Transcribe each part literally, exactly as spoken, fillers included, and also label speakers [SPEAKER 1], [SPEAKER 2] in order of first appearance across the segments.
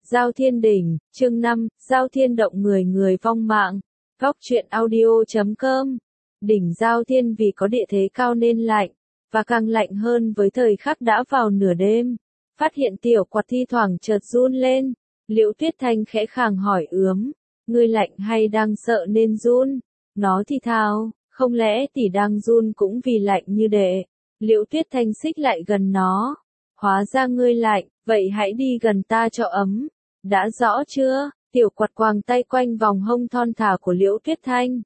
[SPEAKER 1] Giao Thiên Đỉnh, chương năm, Giao Thiên động người người vong mạng. Góc truyện audio chấm com. Đỉnh Giao Thiên vì có địa thế cao nên lạnh, và càng lạnh hơn với thời khắc đã vào nửa đêm. Phát hiện tiểu quạt thi thoảng chợt run lên. Liễu Tuyết Thanh khẽ khàng hỏi ướm, ngươi lạnh hay đang sợ nên run? Nó thì thào, không lẽ tỷ đang run cũng vì lạnh như đệ? Liễu Tuyết Thanh xích lại gần nó. Hóa ra ngươi lạnh, vậy hãy đi gần ta cho ấm. Đã rõ chưa? Tiểu quạt quàng tay quanh vòng hông thon thả của Liễu Tuyết Thanh.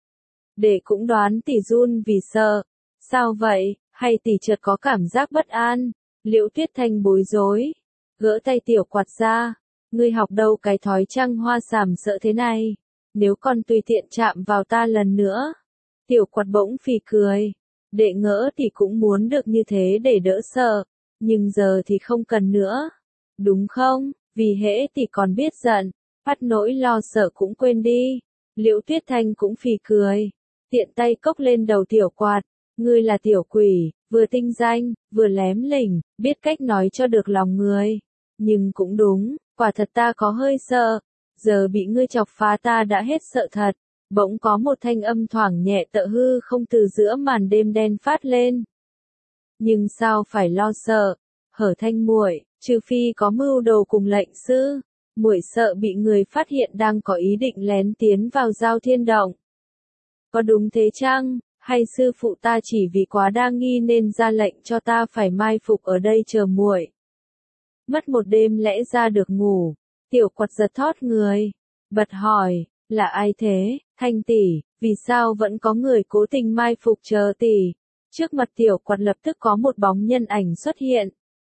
[SPEAKER 1] Để cũng đoán tỷ run vì sợ. Sao vậy? Hay tỷ chợt có cảm giác bất an? Liễu Tuyết Thanh bối rối. Gỡ tay tiểu quạt ra. Ngươi học đâu cái thói trăng hoa sàm sợ thế này? Nếu còn tùy tiện chạm vào ta lần nữa. Tiểu quạt bỗng phì cười. Đệ ngỡ tỷ cũng muốn được như thế để đỡ sợ. Nhưng giờ thì không cần nữa. Đúng không? Vì hễ tỷ còn biết giận, bắt nỗi lo sợ cũng quên đi. Liễu Tuyết Thanh cũng phì cười. Tiện tay cốc lên đầu tiểu quạt. Ngươi là tiểu quỷ, vừa tinh danh, vừa lém lỉnh, biết cách nói cho được lòng người. Nhưng cũng đúng, quả thật ta có hơi sợ. Giờ bị ngươi chọc phá ta đã hết sợ thật. Bỗng có một thanh âm thoảng nhẹ tựa hư không từ giữa màn đêm đen phát lên. Nhưng sao phải lo sợ? Hở Thanh muội, trừ phi có mưu đồ cùng lệnh sư, muội sợ bị người phát hiện đang có ý định lén tiến vào Giao Thiên động. Có đúng thế chăng? Hay sư phụ ta chỉ vì quá đa nghi nên ra lệnh cho ta phải mai phục ở đây chờ muội? Mất một đêm lẽ ra được ngủ, tiểu quạt giật thót người, bật hỏi, là ai thế? Thanh tỷ, vì sao vẫn có người cố tình mai phục chờ tỷ? Trước mặt tiểu quạt lập tức có một bóng nhân ảnh xuất hiện.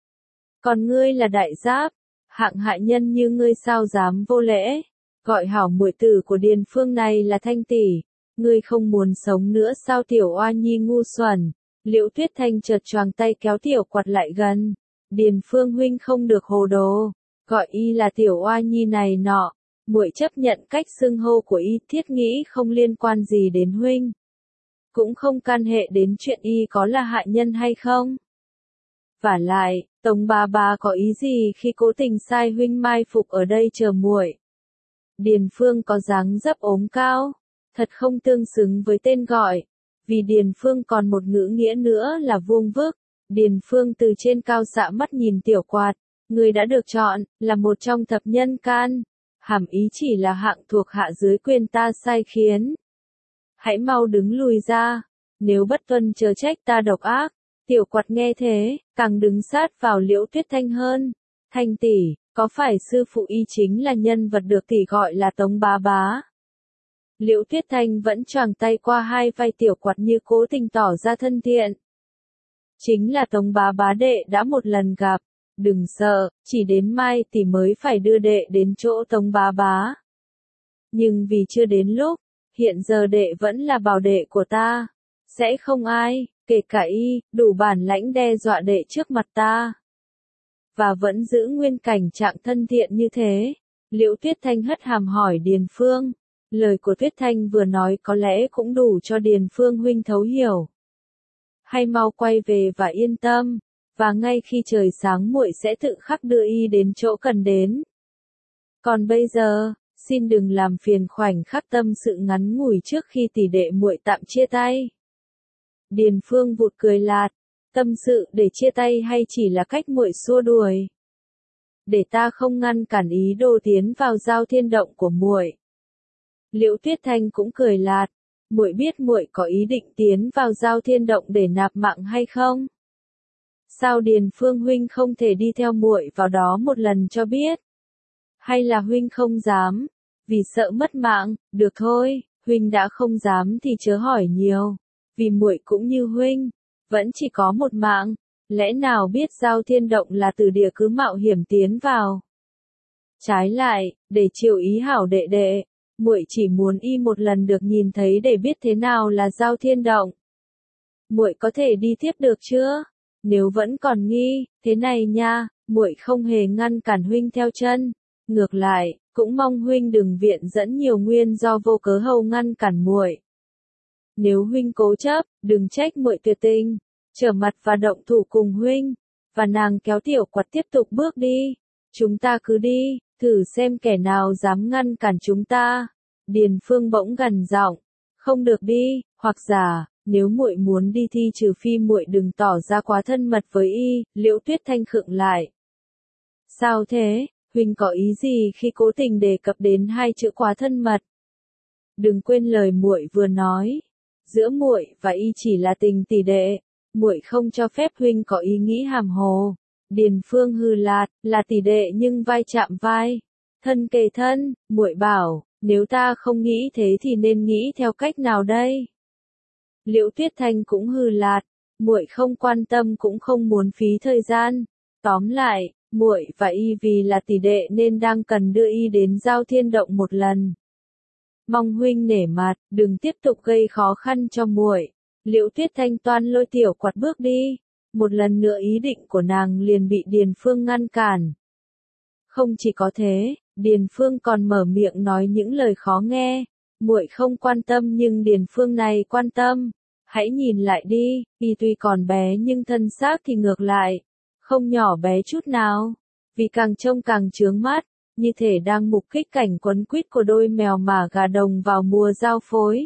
[SPEAKER 1] Còn ngươi là đại giáp, hạng hại nhân như ngươi sao dám vô lễ, gọi hảo muội tử của Điền Phương này là Thanh tỷ, ngươi không muốn sống nữa sao tiểu oa nhi ngu xuẩn? Liễu Tuyết Thanh chợt choàng tay kéo tiểu quạt lại gần. Điền Phương huynh không được hồ đồ, gọi y là tiểu oa nhi này nọ, muội chấp nhận cách xưng hô của y, thiết nghĩ không liên quan gì đến huynh, cũng không can hệ đến chuyện y có là hại nhân hay không. Vả lại, Tống bà bà có ý gì khi cố tình sai huynh mai phục ở đây chờ muội? Điền Phương có dáng dấp ốm cao, thật không tương xứng với tên gọi, vì Điền Phương còn một ngữ nghĩa nữa là vuông vức. Điền Phương từ trên cao xạ mắt nhìn tiểu quạt, người đã được chọn, là một trong thập nhân can, hàm ý chỉ là hạng thuộc hạ dưới quyền ta sai khiến. Hãy mau đứng lùi ra, nếu bất tuân chớ trách ta độc ác. Tiểu quạt nghe thế, càng đứng sát vào Liễu Tuyết Thanh hơn. Thanh tỷ, có phải sư phụ y chính là nhân vật được tỷ gọi là Tống bá bá? Liễu Tuyết Thanh vẫn choàng tay qua hai vai tiểu quạt như cố tình tỏ ra thân thiện. Chính là Tống bá bá đệ đã một lần gặp, đừng sợ, chỉ đến mai tỷ mới phải đưa đệ đến chỗ Tống bá bá. Nhưng vì chưa đến lúc, hiện giờ đệ vẫn là bảo đệ của ta, sẽ không ai, kể cả y, đủ bản lãnh đe dọa đệ trước mặt ta. Và vẫn giữ nguyên cảnh trạng thân thiện như thế. Liễu Tuyết Thanh hất hàm hỏi Điền Phương. Lời của Tuyết Thanh vừa nói có lẽ cũng đủ cho Điền Phương huynh thấu hiểu. Hay mau quay về và yên tâm, và ngay khi trời sáng muội sẽ tự khắc đưa y đến chỗ cần đến. Còn bây giờ, xin đừng làm phiền khoảnh khắc tâm sự ngắn ngủi trước khi tỷ đệ muội tạm chia tay. Điền Phương vụt cười lạt, tâm sự để chia tay hay chỉ là cách muội xua đuổi? Để ta không ngăn cản ý đồ tiến vào Giao Thiên động của muội. Liễu Tuyết Thanh cũng cười lạt, muội biết muội có ý định tiến vào Giao Thiên động để nạp mạng hay không? Sao Điền Phương huynh không thể đi theo muội vào đó một lần cho biết? Hay là huynh không dám, vì sợ mất mạng? Được thôi, huynh đã không dám thì chớ hỏi nhiều, vì muội cũng như huynh, vẫn chỉ có một mạng, lẽ nào biết Giao Thiên động là từ địa cứ mạo hiểm tiến vào? Trái lại, để chiều ý hảo đệ đệ, muội chỉ muốn y một lần được nhìn thấy để biết thế nào là Giao Thiên động. Muội có thể đi tiếp được chưa? Nếu vẫn còn nghi, thế này nha, muội không hề ngăn cản huynh theo chân, ngược lại, cũng mong huynh đừng viện dẫn nhiều nguyên do vô cớ hầu ngăn cản muội. Nếu huynh cố chấp, đừng trách muội tuyệt tình, trở mặt và động thủ cùng huynh. Và nàng kéo tiểu quạt tiếp tục bước đi. Chúng ta cứ đi, Thử xem kẻ nào dám ngăn cản chúng ta. Điền Phương bỗng gằn giọng, không được đi, hoặc giả, nếu muội muốn đi thi trừ phi muội đừng tỏ ra quá thân mật với y. Liễu Tuyết Thanh khựng lại. Sao thế, huynh có ý gì khi cố tình đề cập đến hai chữ quá thân mật? Đừng quên lời muội vừa nói, giữa muội và y chỉ là tình tỷ đệ, muội không cho phép huynh có ý nghĩ hàm hồ. Điền Phương hừ lạt, là tỷ đệ nhưng vai chạm vai, thân kề thân, muội bảo, nếu ta không nghĩ thế thì nên nghĩ theo cách nào đây? Liễu Tuyết Thanh cũng hừ lạt, muội không quan tâm cũng không muốn phí thời gian. Tóm lại, muội và y vì là tỷ đệ nên đang cần đưa y đến Giao Thiên Động một lần. Mong huynh nể mặt, đừng tiếp tục gây khó khăn cho muội. Liễu Tuyết Thanh toan lôi tiểu quạt bước đi. Một lần nữa ý định của nàng liền bị Điền Phương ngăn cản. Không chỉ có thế, Điền Phương còn mở miệng nói những lời khó nghe. Muội không quan tâm nhưng Điền Phương này quan tâm. Hãy nhìn lại đi, y tuy còn bé nhưng thân xác thì ngược lại, không nhỏ bé chút nào. Vì càng trông càng chướng mắt, như thể đang mục kích cảnh quấn quýt của đôi mèo mả gà đồng vào mùa giao phối.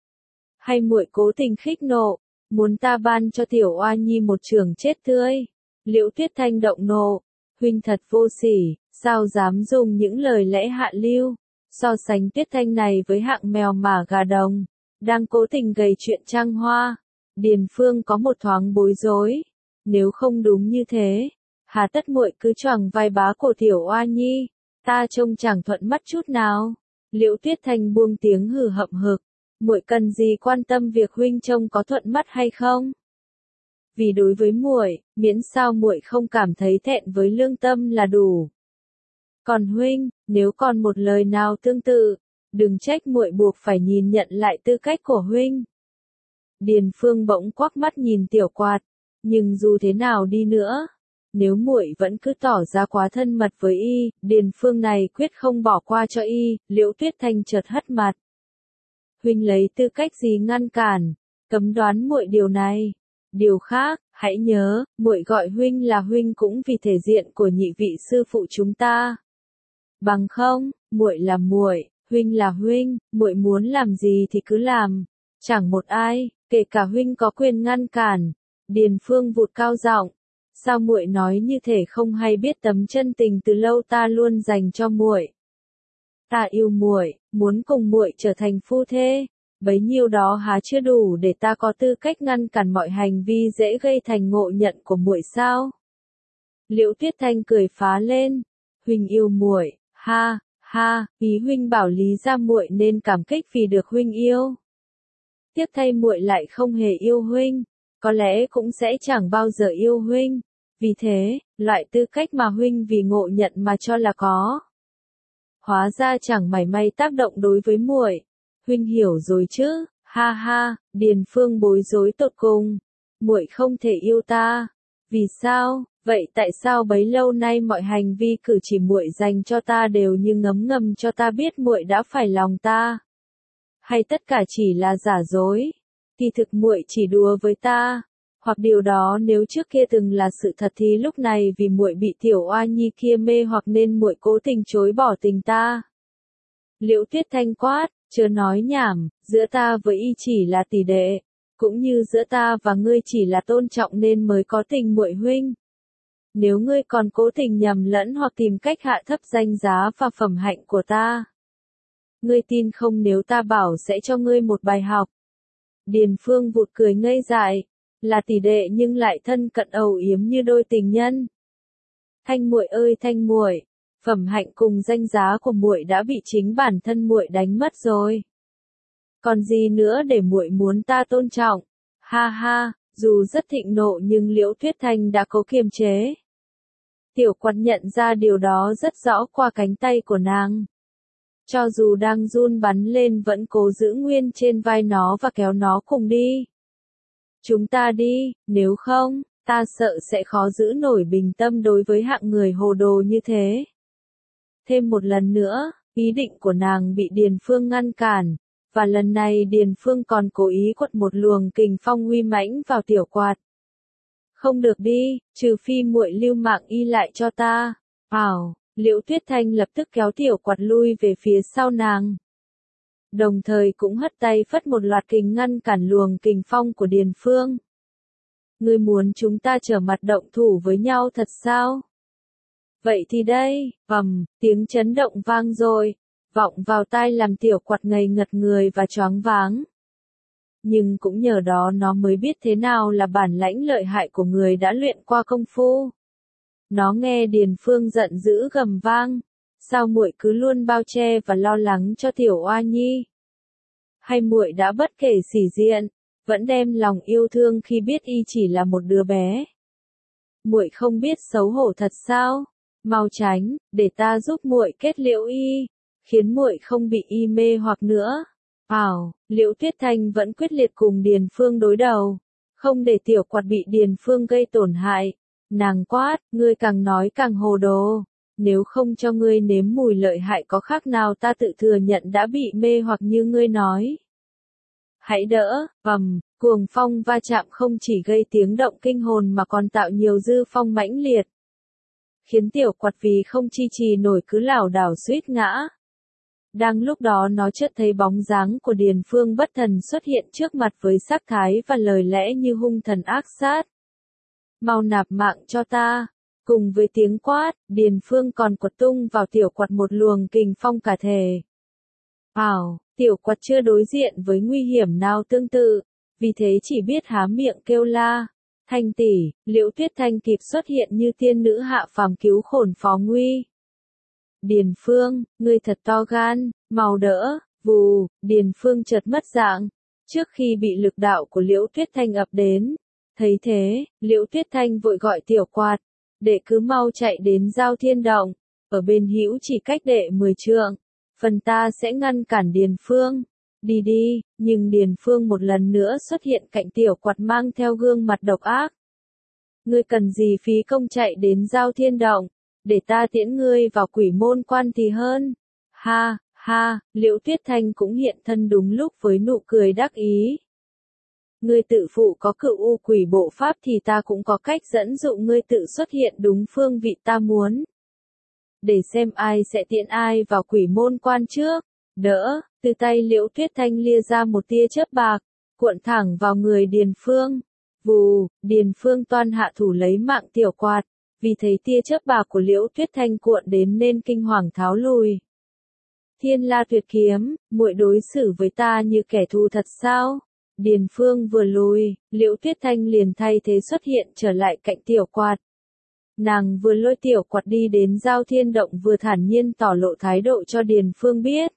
[SPEAKER 1] Hay muội cố tình khích nộ, muốn ta ban cho tiểu oa nhi một trường chết tươi? Liễu Tuyết Thanh động nộ, huynh thật vô sỉ, sao dám dùng những lời lẽ hạ lưu, so sánh Tuyết Thanh này với hạng mèo mả gà đồng, đang cố tình gầy chuyện trăng hoa. Điền Phương có một thoáng bối rối, nếu không đúng như thế, hà tất muội cứ choàng vai bá cổ tiểu oa nhi, ta trông chẳng thuận mắt chút nào. Liễu Tuyết Thanh buông tiếng hừ hậm hực, muội cần gì quan tâm việc huynh trông có thuận mắt hay không? Vì đối với muội, miễn sao muội không cảm thấy thẹn với lương tâm là đủ. Còn huynh, nếu còn một lời nào tương tự, đừng trách muội buộc phải nhìn nhận lại tư cách của huynh. Điền Phương bỗng quắc mắt nhìn tiểu quạt, nhưng dù thế nào đi nữa, nếu muội vẫn cứ tỏ ra quá thân mật với y, Điền Phương này quyết không bỏ qua cho y. Liễu Tuyết Thanh chợt hất mặt. Huynh lấy tư cách gì ngăn cản, cấm đoán muội điều này? Điều khác, hãy nhớ, muội gọi huynh là huynh cũng vì thể diện của nhị vị sư phụ chúng ta. Bằng không, muội là muội, huynh là huynh, muội muốn làm gì thì cứ làm, chẳng một ai, kể cả huynh có quyền ngăn cản. Điền Phương vụt cao giọng, sao muội nói như thể không hay biết tấm chân tình từ lâu ta luôn dành cho muội. Ta yêu muội, muốn cùng muội trở thành phu thê, bấy nhiêu đó há chưa đủ để ta có tư cách ngăn cản mọi hành vi dễ gây thành ngộ nhận của muội sao? Liễu Tuyết Thanh cười phá lên, huynh yêu muội, ha, ha, ý huynh bảo lý ra muội nên cảm kích vì được huynh yêu. Tiếc thay muội lại không hề yêu huynh, có lẽ cũng sẽ chẳng bao giờ yêu huynh, vì thế, loại tư cách mà huynh vì ngộ nhận mà cho là có, hóa ra chẳng mảy may tác động đối với muội. Huynh hiểu rồi chứ? Ha ha, Điền Phương bối rối tột cùng. Muội không thể yêu ta. Vì sao? Vậy tại sao bấy lâu nay mọi hành vi cử chỉ muội dành cho ta đều như ngấm ngầm cho ta biết muội đã phải lòng ta? Hay tất cả chỉ là giả dối? Thì thực muội chỉ đùa với ta, hoặc điều đó nếu trước kia từng là sự thật thì lúc này vì muội bị tiểu oa nhi kia mê hoặc nên muội cố tình chối bỏ tình ta. Liễu Tuyết Thanh quát, chớ nói nhảm, giữa ta với y chỉ là tỷ đệ, cũng như giữa ta và ngươi chỉ là tôn trọng nên mới có tình muội huynh. Nếu ngươi còn cố tình nhầm lẫn hoặc tìm cách hạ thấp danh giá và phẩm hạnh của ta, ngươi tin không nếu ta bảo sẽ cho ngươi một bài học? Điền Phương vụt cười ngây dại, là tỷ đệ nhưng lại thân cận âu yếm như đôi tình nhân. Thanh muội ơi Thanh muội, phẩm hạnh cùng danh giá của muội đã bị chính bản thân muội đánh mất rồi. Còn gì nữa để muội muốn ta tôn trọng? Ha ha, dù rất thịnh nộ nhưng Liễu Tuyết Thanh đã cố kiềm chế. Tiểu quạt nhận ra điều đó rất rõ qua cánh tay của nàng. Cho dù đang run bắn lên vẫn cố giữ nguyên trên vai nó và kéo nó cùng đi. Chúng ta đi, nếu không, ta sợ sẽ khó giữ nổi bình tâm đối với hạng người hồ đồ như thế. Thêm một lần nữa, ý định của nàng bị Điền Phương ngăn cản, và lần này Điền Phương còn cố ý quật một luồng kình phong uy mãnh vào tiểu quạt. Không được đi, trừ phi muội lưu mạng y lại cho ta. Ảo, Liễu Tuyết Thanh lập tức kéo tiểu quạt lui về phía sau nàng. Đồng thời cũng hất tay phất một loạt kình ngăn cản luồng kình phong của Điền Phương. Ngươi muốn chúng ta trở mặt động thủ với nhau thật sao? Vậy thì đây, ầm, tiếng chấn động vang rồi, vọng vào tai làm tiểu quạt ngây ngật người và choáng váng. Nhưng cũng nhờ đó nó mới biết thế nào là bản lãnh lợi hại của người đã luyện qua công phu. Nó nghe Điền Phương giận dữ gầm vang, sao muội cứ luôn bao che và lo lắng cho tiểu oa nhi? Hay muội đã bất kể sĩ diện, vẫn đem lòng yêu thương khi biết y chỉ là một đứa bé? Muội không biết xấu hổ thật sao? Mau tránh, để ta giúp muội kết liễu y, khiến muội không bị y mê hoặc nữa. Ảo, Liễu Tuyết Thanh vẫn quyết liệt cùng Điền Phương đối đầu, không để tiểu quạt bị Điền Phương gây tổn hại. Nàng quát, ngươi càng nói càng hồ đồ, nếu không cho ngươi nếm mùi lợi hại có khác nào ta tự thừa nhận đã bị mê hoặc như ngươi nói. Hãy đỡ, ầm, cuồng phong va chạm không chỉ gây tiếng động kinh hồn mà còn tạo nhiều dư phong mãnh liệt, khiến tiểu quạt vì không chi trì nổi cứ lảo đảo suýt ngã. Đang lúc đó nó chợt thấy bóng dáng của Điền Phương bất thần xuất hiện trước mặt với sắc thái và lời lẽ như hung thần ác sát. Mau nạp mạng cho ta. Cùng với tiếng quát, Điền Phương còn quật tung vào tiểu quạt một luồng kình phong cả thể. Ảo, tiểu quạt chưa đối diện với nguy hiểm nào tương tự, vì thế chỉ biết há miệng kêu la. Thanh tỷ, Liễu Tuyết Thanh kịp xuất hiện như tiên nữ hạ phàm cứu khổn phó nguy. Điền Phương, ngươi thật to gan, mau đỡ, vù, Điền Phương chợt mất dạng, trước khi bị lực đạo của Liễu Tuyết Thanh ập đến. Thấy thế, Liễu Tuyết Thanh vội gọi tiểu quạt, để cứ mau chạy đến Giao Thiên Động, ở bên hữu chỉ cách đệ mười trượng, phần ta sẽ ngăn cản Điền Phương. Đi đi, nhưng Điền Phương một lần nữa xuất hiện cạnh tiểu quạt mang theo gương mặt độc ác. Ngươi cần gì phí công chạy đến Giao Thiên Động, để ta tiễn ngươi vào Quỷ Môn Quan thì hơn. Ha, ha, Liễu Tuyết Thanh cũng hiện thân đúng lúc với nụ cười đắc ý. Ngươi tự phụ có cựu u quỷ bộ pháp thì ta cũng có cách dẫn dụ ngươi tự xuất hiện đúng phương vị ta muốn. Để xem ai sẽ tiễn ai vào Quỷ Môn Quan trước. Đỡ, từ tay Liễu Tuyết Thanh lia ra một tia chớp bạc, cuộn thẳng vào người Điền Phương. Vù, Điền Phương toan hạ thủ lấy mạng tiểu quạt, vì thấy tia chớp bạc của Liễu Tuyết Thanh cuộn đến nên kinh hoàng tháo lùi. Thiên La Tuyệt Kiếm, muội đối xử với ta như kẻ thù thật sao? Điền Phương vừa lùi, Liễu Tuyết Thanh liền thay thế xuất hiện trở lại cạnh tiểu quạt. Nàng vừa lôi tiểu quạt đi đến Giao Thiên Động vừa thản nhiên tỏ lộ thái độ cho Điền Phương biết.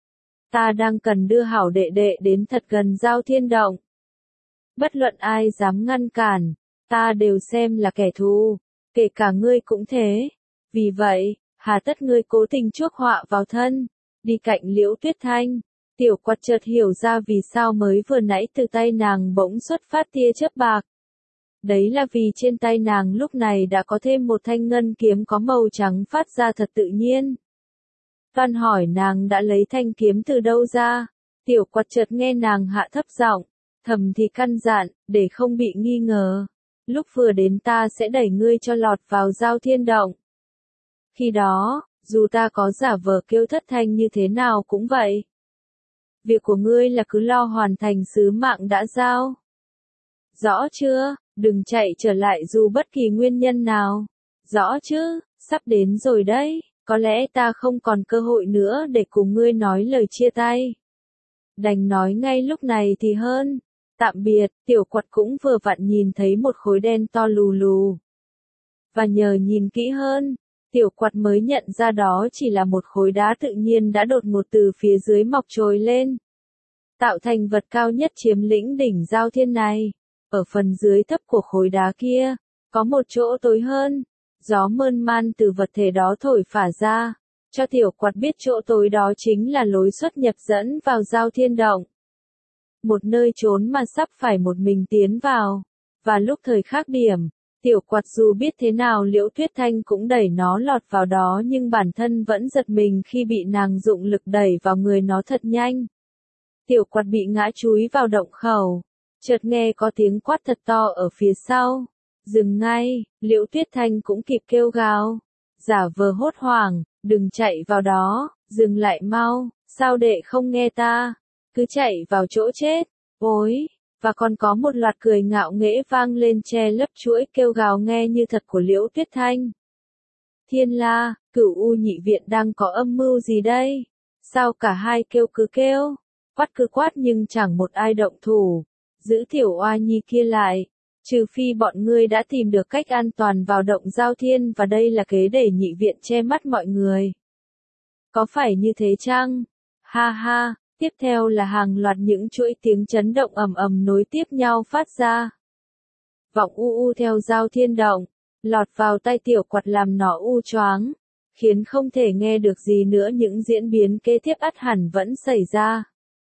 [SPEAKER 1] Ta đang cần đưa hảo đệ đệ đến thật gần Giao Thiên Động. Bất luận ai dám ngăn cản, ta đều xem là kẻ thù, kể cả ngươi cũng thế. Vì vậy, hà tất ngươi cố tình chuốc họa vào thân, đi cạnh Liễu Tuyết Thanh. Tiểu quạt chợt hiểu ra vì sao mới vừa nãy từ tay nàng bỗng xuất phát tia chớp bạc. Đấy là vì trên tay nàng lúc này đã có thêm một thanh ngân kiếm có màu trắng phát ra thật tự nhiên. Toan hỏi nàng đã lấy thanh kiếm từ đâu ra, tiểu quạt chợt nghe nàng hạ thấp giọng, thầm thì căn dặn, để không bị nghi ngờ. Lúc vừa đến ta sẽ đẩy ngươi cho lọt vào Giao Thiên Động. Khi đó, dù ta có giả vờ kêu thất thanh như thế nào cũng vậy. Việc của ngươi là cứ lo hoàn thành sứ mạng đã giao. Rõ chưa, đừng chạy trở lại dù bất kỳ nguyên nhân nào. Rõ chứ, sắp đến rồi đấy, có lẽ ta không còn cơ hội nữa để cùng ngươi nói lời chia tay. Đành nói ngay lúc này thì hơn. Tạm biệt, tiểu quạt cũng vừa vặn nhìn thấy một khối đen to lù lù. Và nhờ nhìn kỹ hơn, tiểu quạt mới nhận ra đó chỉ là một khối đá tự nhiên đã đột ngột từ phía dưới mọc trồi lên. Tạo thành vật cao nhất chiếm lĩnh đỉnh Giao Thiên này. Ở phần dưới thấp của khối đá kia, có một chỗ tối hơn. Gió mơn man từ vật thể đó thổi phả ra, cho tiểu quạt biết chỗ tối đó chính là lối xuất nhập dẫn vào Giao Thiên Động. Một nơi trốn mà sắp phải một mình tiến vào. Và lúc thời khắc điểm, tiểu quạt dù biết thế nào Liễu Tuyết Thanh cũng đẩy nó lọt vào đó nhưng bản thân vẫn giật mình khi bị nàng dụng lực đẩy vào người nó thật nhanh. Tiểu quạt bị ngã chúi vào động khẩu, chợt nghe có tiếng quát thật to ở phía sau. Dừng ngay, Liễu Tuyết Thanh cũng kịp kêu gào. giả vờ hốt hoảng, đừng chạy vào đó, dừng lại mau, sao đệ không nghe ta, cứ chạy vào chỗ chết, ôi, và còn có một loạt cười ngạo nghễ vang lên che lấp chuỗi kêu gào nghe như thật của Liễu Tuyết Thanh. Thiên La, Cửu U nhị viện đang có âm mưu gì đây? Sao cả hai kêu cứ kêu, quát cứ quát nhưng chẳng một ai động thủ, giữ tiểu oa nhi kia lại, trừ phi bọn ngươi đã tìm được cách an toàn vào động Giao Thiên và đây là kế để nhị viện che mắt mọi người. Có phải như thế chăng? Ha ha, tiếp theo là hàng loạt những chuỗi tiếng chấn động ầm ầm nối tiếp nhau phát ra. Vọng u u theo Giao Thiên động, lọt vào tai tiểu quạt làm nó u choáng, khiến không thể nghe được gì nữa, những diễn biến kế tiếp ắt hẳn vẫn xảy ra.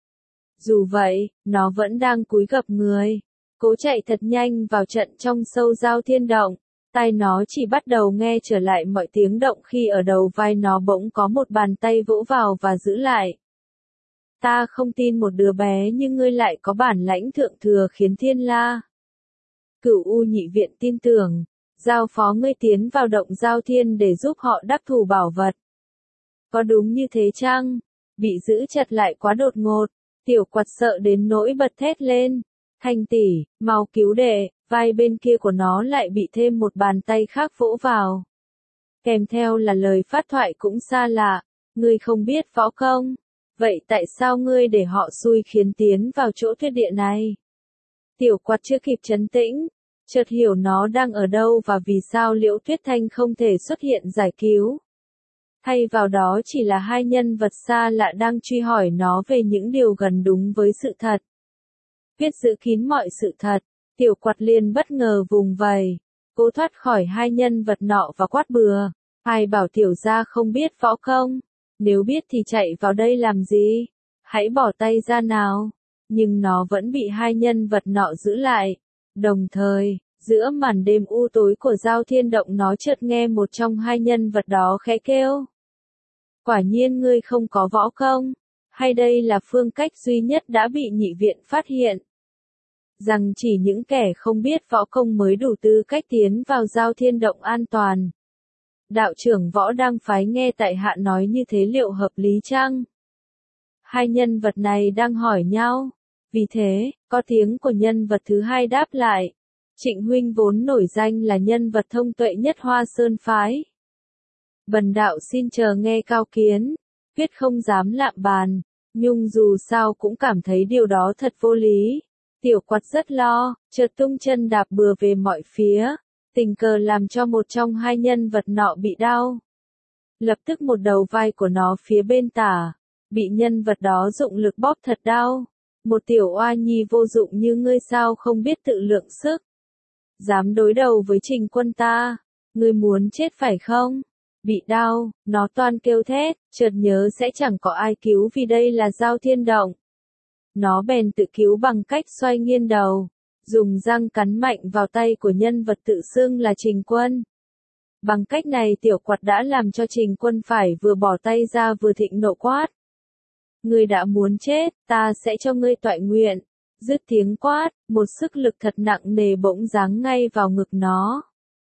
[SPEAKER 1] Dù vậy, nó vẫn đang cúi gập người, cố chạy thật nhanh vào trận trong sâu Giao Thiên động, tai nó chỉ bắt đầu nghe trở lại mọi tiếng động khi ở đầu vai nó bỗng có một bàn tay vỗ vào và giữ lại. Ta không tin một đứa bé như ngươi lại có bản lãnh thượng thừa khiến Thiên La, Cửu U nhị viện tin tưởng, giao phó ngươi tiến vào động Giao Thiên để giúp họ đắc thủ bảo vật. Có đúng như thế chăng? Bị giữ chặt lại quá đột ngột, tiểu quạt sợ đến nỗi bật thét lên. Thanh tỷ, mau cứu đệ, vai bên kia của nó lại bị thêm một bàn tay khác vỗ vào. Kèm theo là lời phát thoại cũng xa lạ, ngươi không biết võ công, vậy tại sao ngươi để họ xui khiến tiến vào chỗ tuyết địa này? Tiểu quạt chưa kịp trấn tĩnh, chợt hiểu nó đang ở đâu và vì sao Liễu Tuyết Thanh không thể xuất hiện giải cứu. Thay vào đó chỉ là hai nhân vật xa lạ đang truy hỏi nó về những điều gần đúng với sự thật. Biết giữ kín mọi sự thật, tiểu quạt liền bất ngờ vùng vầy, cố thoát khỏi hai nhân vật nọ và quát bừa. Ai bảo tiểu gia không biết võ công, nếu biết thì chạy vào đây làm gì, hãy bỏ tay ra nào. Nhưng nó vẫn bị hai nhân vật nọ giữ lại. Đồng thời, giữa màn đêm u tối của Giao Thiên động nó chợt nghe một trong hai nhân vật đó khẽ kêu. Quả nhiên ngươi không có võ công, hay đây là phương cách duy nhất đã bị nhị viện phát hiện? Rằng chỉ những kẻ không biết võ công mới đủ tư cách tiến vào Giao Thiên động an toàn. Đạo trưởng võ đang phái nghe tại hạ nói như thế liệu hợp lý chăng? Hai nhân vật này đang hỏi nhau. Vì thế, có tiếng của nhân vật thứ hai đáp lại. Trịnh huynh vốn nổi danh là nhân vật thông tuệ nhất Hoa Sơn phái. Bần đạo xin chờ nghe cao kiến, quyết không dám lạm bàn, nhưng dù sao cũng cảm thấy điều đó thật vô lý. Tiểu quạt rất lo, chợt tung chân đạp bừa về mọi phía, tình cờ làm cho một trong hai nhân vật nọ bị đau. Lập tức một đầu vai của nó phía bên tả, bị nhân vật đó dụng lực bóp thật đau. Một tiểu oa nhi vô dụng như ngươi sao không biết tự lượng sức. Dám đối đầu với Trình Quân ta, ngươi muốn chết phải không? Bị đau, nó toan kêu thét, chợt nhớ sẽ chẳng có ai cứu vì đây là Giao Thiên động. Nó bèn tự cứu bằng cách xoay nghiêng đầu, dùng răng cắn mạnh vào tay của nhân vật tự xưng là Trình Quân. Bằng cách này tiểu quạt đã làm cho Trình Quân phải vừa bỏ tay ra vừa thịnh nộ quát. Ngươi đã muốn chết, ta sẽ cho ngươi toại nguyện. Dứt tiếng quát, một sức lực thật nặng nề bỗng giáng ngay vào ngực nó.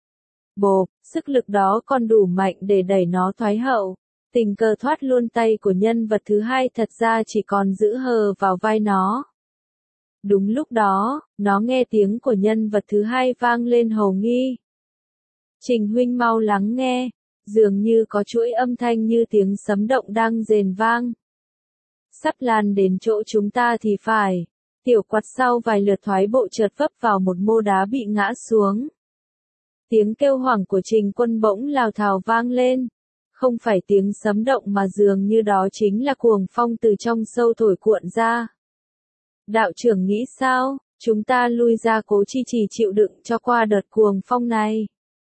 [SPEAKER 1] Bộp, sức lực đó còn đủ mạnh để đẩy nó thoái hậu. Tình cờ thoát luôn tay của nhân vật thứ hai thật ra chỉ còn giữ hờ vào vai nó. Đúng lúc đó, nó nghe tiếng của nhân vật thứ hai vang lên hầu nghi. Trình huynh mau lắng nghe, dường như có chuỗi âm thanh như tiếng sấm động đang rền vang. Sắp lan đến chỗ chúng ta thì phải. Tiểu quạt sau vài lượt thoái bộ chợt vấp vào một mô đá bị ngã xuống. Tiếng kêu hoảng của Trình Quân bỗng lào thào vang lên. Không phải tiếng sấm động mà dường như đó chính là cuồng phong từ trong sâu thổi cuộn ra. Đạo trưởng nghĩ sao? Chúng ta lui ra cố chi trì chịu đựng cho qua đợt cuồng phong này.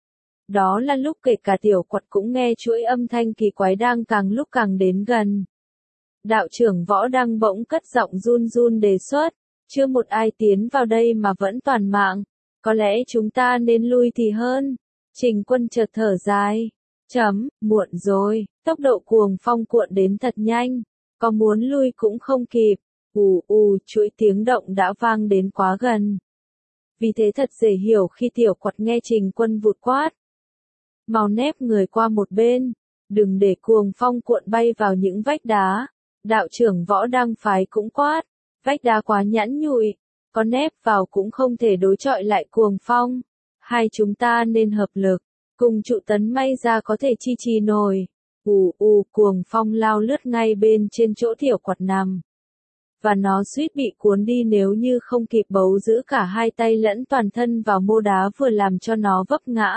[SPEAKER 1] Đó là lúc kể cả tiểu quạt cũng nghe chuỗi âm thanh kỳ quái đang càng lúc càng đến gần. Đạo trưởng võ đang bỗng cất giọng run run đề xuất, chưa một ai tiến vào đây mà vẫn toàn mạng, có lẽ chúng ta nên lui thì hơn. Trình Quân chợt thở dài, chấm, muộn rồi, tốc độ cuồng phong cuộn đến thật nhanh, có muốn lui cũng không kịp, ù ù chuỗi tiếng động đã vang đến quá gần. Vì thế thật dễ hiểu khi tiểu quạt nghe Trình Quân vụt quát. mau nép người qua một bên, đừng để cuồng phong cuộn bay vào những vách đá. Đạo trưởng Võ Đăng Phái cũng quát, vách đá quá nhẵn nhụi, có nép vào cũng không thể đối chọi lại cuồng phong. Hai chúng ta nên hợp lực, cùng trụ tấn may ra có thể chi trì nổi. Ù ù, cuồng phong lao lướt ngay bên trên chỗ Tiểu Quạt nằm. Và nó suýt bị cuốn đi nếu như không kịp bấu giữ cả hai tay lẫn toàn thân vào mô đá vừa làm cho nó vấp ngã.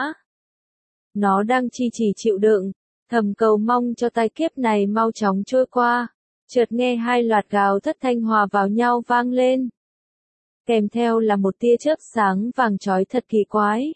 [SPEAKER 1] Nó đang chi trì chịu đựng, thầm cầu mong cho tai kiếp này mau chóng trôi qua. Chợt nghe hai loạt gào thất thanh hòa vào nhau vang lên. Kèm theo là một tia chớp sáng vàng chói thật kỳ quái.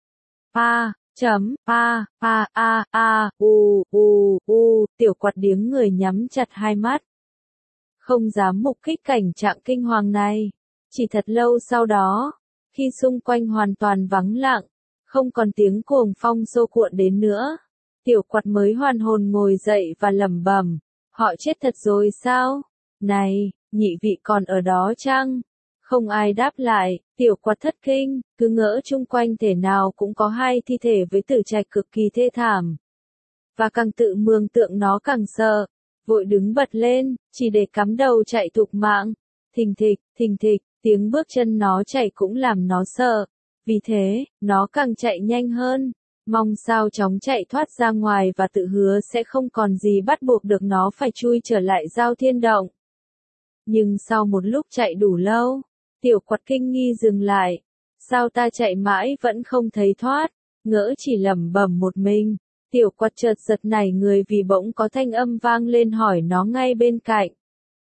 [SPEAKER 1] A, chấm, a, a, a, a, u, u, u, Tiểu Quạt điếng người nhắm chặt hai mắt. Không dám mục kích cảnh trạng kinh hoàng này. Chỉ thật lâu sau đó, khi xung quanh hoàn toàn vắng lặng, không còn tiếng cuồng phong xô cuộn đến nữa, Tiểu Quạt mới hoàn hồn ngồi dậy và lẩm bẩm, họ chết thật rồi sao? Này, nhị vị còn ở đó chăng? Không ai đáp lại, Tiểu Quạt thất kinh, cứ ngỡ chung quanh thể nào cũng có hai thi thể với tử trạch cực kỳ thê thảm. Và càng tự mường tượng nó càng sợ, vội đứng bật lên, chỉ để cắm đầu chạy thục mạng. Thình thịch, thình thịch, tiếng bước chân nó chạy cũng làm nó sợ. Vì thế, nó càng chạy nhanh hơn, mong sao chóng chạy thoát ra ngoài và tự hứa sẽ không còn gì bắt buộc được nó phải chui trở lại Giao Thiên Động. Nhưng sau một lúc chạy đủ lâu, Tiểu Quạt kinh nghi dừng lại. Sao ta chạy mãi vẫn không thấy thoát, ngỡ chỉ lẩm bẩm một mình. Tiểu Quạt chợt giật nảy người vì bỗng có thanh âm vang lên hỏi nó ngay bên cạnh.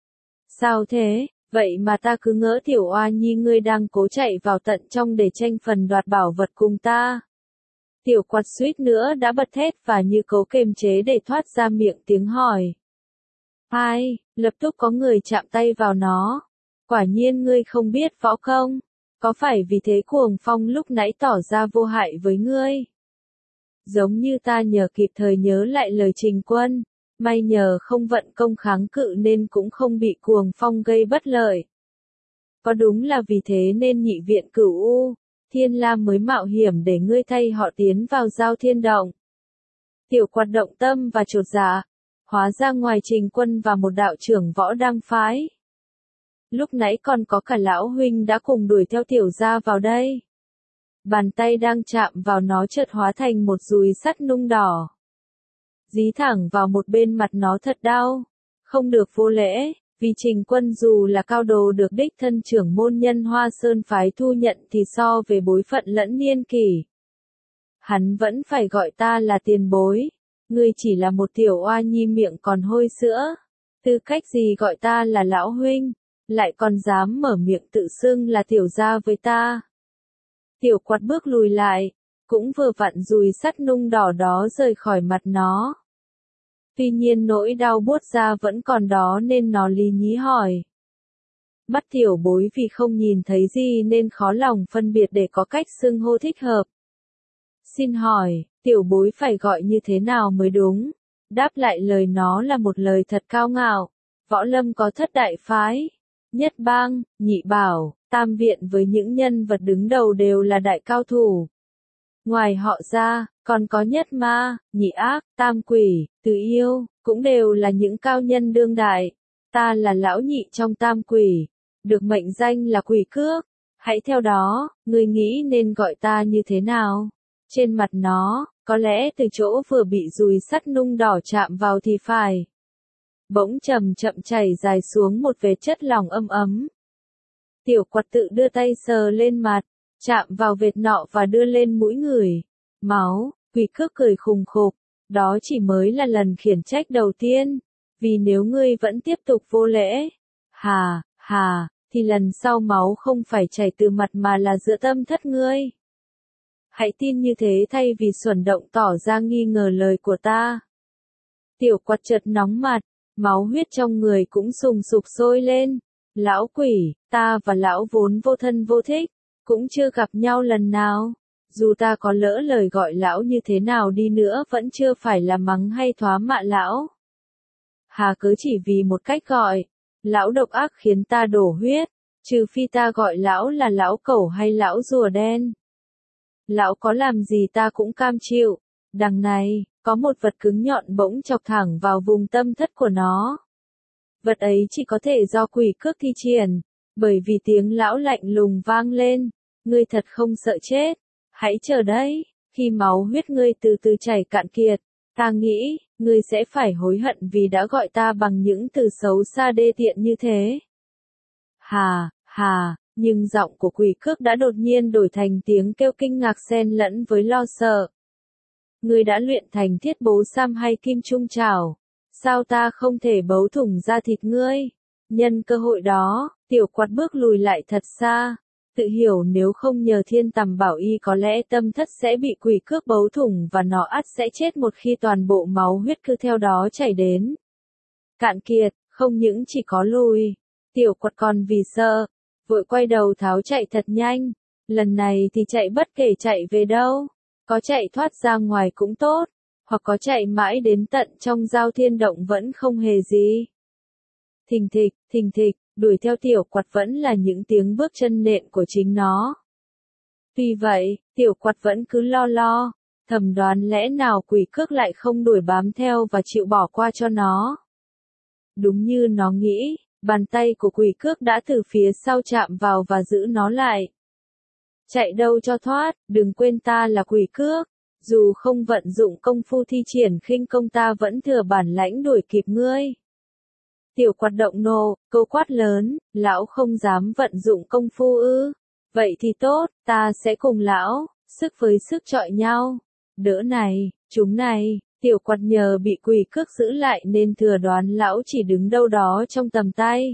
[SPEAKER 1] Sao thế, vậy mà ta cứ ngỡ Tiểu Oa Nhi ngươi đang cố chạy vào tận trong để tranh phần đoạt bảo vật cùng ta. Tiểu Quạt suýt nữa đã bật thét và như cố kềm chế để thoát ra miệng tiếng hỏi. Ai, lập tức có người chạm tay vào nó. Quả nhiên ngươi không biết võ công, có phải vì thế cuồng phong lúc nãy tỏ ra vô hại với ngươi? Giống như ta nhờ kịp thời nhớ lại lời Trình Quân, may nhờ không vận công kháng cự nên cũng không bị cuồng phong gây bất lợi. Có đúng là vì thế nên nhị viện Cửu U, Thiên Lam mới mạo hiểm để ngươi thay họ tiến vào Giao Thiên Động. Tiểu Quạt động tâm và chột dạ, hóa ra ngoài Trình Quân và một đạo trưởng Võ Đăng Phái. Lúc nãy còn có cả lão huynh đã cùng đuổi theo tiểu gia vào đây. Bàn tay đang chạm vào nó chợt hóa thành một dùi sắt nung đỏ. Dí thẳng vào một bên mặt nó thật đau. Không được vô lễ, vì Trình Quân dù là cao đồ được đích thân trưởng môn nhân Hoa Sơn phái thu nhận thì so về bối phận lẫn niên kỷ, hắn vẫn phải gọi ta là tiền bối. Ngươi chỉ là một tiểu oa nhi miệng còn hôi sữa. Tư cách gì gọi ta là lão huynh, lại còn dám mở miệng tự xưng là tiểu gia với ta. Tiểu Quạt bước lùi lại, cũng vừa vặn dùi sắt nung đỏ đó rời khỏi mặt nó. Tuy nhiên nỗi đau buốt ra vẫn còn đó nên nó lý nhí hỏi. Mắt tiểu bối vì không nhìn thấy gì nên khó lòng phân biệt để có cách xưng hô thích hợp. Xin hỏi, tiểu bối phải gọi như thế nào mới đúng? Đáp lại lời nó là một lời thật cao ngạo. Võ lâm có thất đại phái, nhất bang, nhị bảo, tam viện với những nhân vật đứng đầu đều là đại cao thủ. Ngoài họ ra, còn có nhất ma, nhị ác, tam quỷ, tứ yêu, cũng đều là những cao nhân đương đại. Ta là lão nhị trong tam quỷ, được mệnh danh là quỷ cước. Hãy theo đó, ngươi nghĩ nên gọi ta như thế nào? Trên mặt nó, có lẽ từ chỗ vừa bị dùi sắt nung đỏ chạm vào thì phải. Bỗng chậm chậm chảy dài xuống một vệt chất lỏng âm ấm. Tiểu Quạt tự đưa tay sờ lên mặt, chạm vào vệt nọ và đưa lên mũi người. Máu, quỷ cước cười khùng khục, đó chỉ mới là lần khiển trách đầu tiên, vì nếu ngươi vẫn tiếp tục vô lễ, hà, hà, thì lần sau máu không phải chảy từ mặt mà là giữa tâm thất ngươi. Hãy tin như thế thay vì xuẩn động tỏ ra nghi ngờ lời của ta. Tiểu Quạt chợt nóng mặt, máu huyết trong người cũng sùng sục sôi lên. Lão quỷ, ta và lão vốn vô thân vô thích, cũng chưa gặp nhau lần nào. Dù ta có lỡ lời gọi lão như thế nào đi nữa vẫn chưa phải là mắng hay thoá mạ lão. Hà cớ chỉ vì một cách gọi, lão độc ác khiến ta đổ huyết, trừ phi ta gọi lão là lão cẩu hay lão rùa đen. Lão có làm gì ta cũng cam chịu, Đằng này, có một vật cứng nhọn bỗng chọc thẳng vào vùng tâm thất của nó. Vật ấy chỉ có thể do quỷ cước thi triển, bởi vì tiếng lão lạnh lùng vang lên, ngươi thật không sợ chết, hãy chờ đấy, khi máu huyết ngươi từ từ chảy cạn kiệt, ta nghĩ, ngươi sẽ phải hối hận vì đã gọi ta bằng những từ xấu xa đê tiện như thế. Hà, hà, nhưng giọng của quỷ cước đã đột nhiên đổi thành tiếng kêu kinh ngạc xen lẫn với lo sợ. Ngươi đã luyện thành thiết bố sam hay kim trung trảo? Sao ta không thể bấu thủng da thịt ngươi? Nhân cơ hội đó, tiểu quạt bước lùi lại thật xa, tự hiểu nếu không nhờ thiên tầm bảo y có lẽ tâm thất sẽ bị quỷ cước bấu thủng và nó ắt sẽ chết một khi toàn bộ máu huyết cứ theo đó chảy đến. Cạn kiệt, không những chỉ có lùi, tiểu quạt còn vì sợ, vội quay đầu tháo chạy thật nhanh, lần này thì chạy bất kể chạy về đâu, có chạy thoát ra ngoài cũng tốt, hoặc có chạy mãi đến tận trong giao thiên động vẫn không hề gì. Thình thịch, thình thịch, đuổi theo tiểu quạt vẫn là những tiếng bước chân nện của chính nó. Tuy vậy, tiểu quạt vẫn cứ lo lo, thầm đoán lẽ nào quỷ cước lại không đuổi bám theo và chịu bỏ qua cho nó. Đúng như nó nghĩ, bàn tay của quỷ cước đã từ phía sau chạm vào và giữ nó lại. Chạy đâu cho thoát, đừng quên ta là quỷ cước, dù không vận dụng công phu thi triển khinh công ta vẫn thừa bản lãnh đuổi kịp ngươi. Tiểu quạt động nộ, câu quát lớn, lão không dám vận dụng công phu ư. Vậy thì tốt, ta sẽ cùng lão, sức với sức chọi nhau. Đỡ này, chúng này, tiểu quạt nhờ bị quỷ cước giữ lại nên thừa đoán lão chỉ đứng đâu đó trong tầm tay.